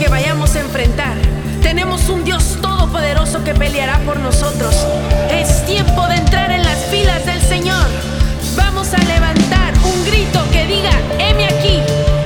que vayamos a enfrentar, tenemos un Dios todopoderoso que peleará por nosotros. Es tiempo de entrar en las filas del Señor. Vamos a levantar un grito que diga: heme aquí.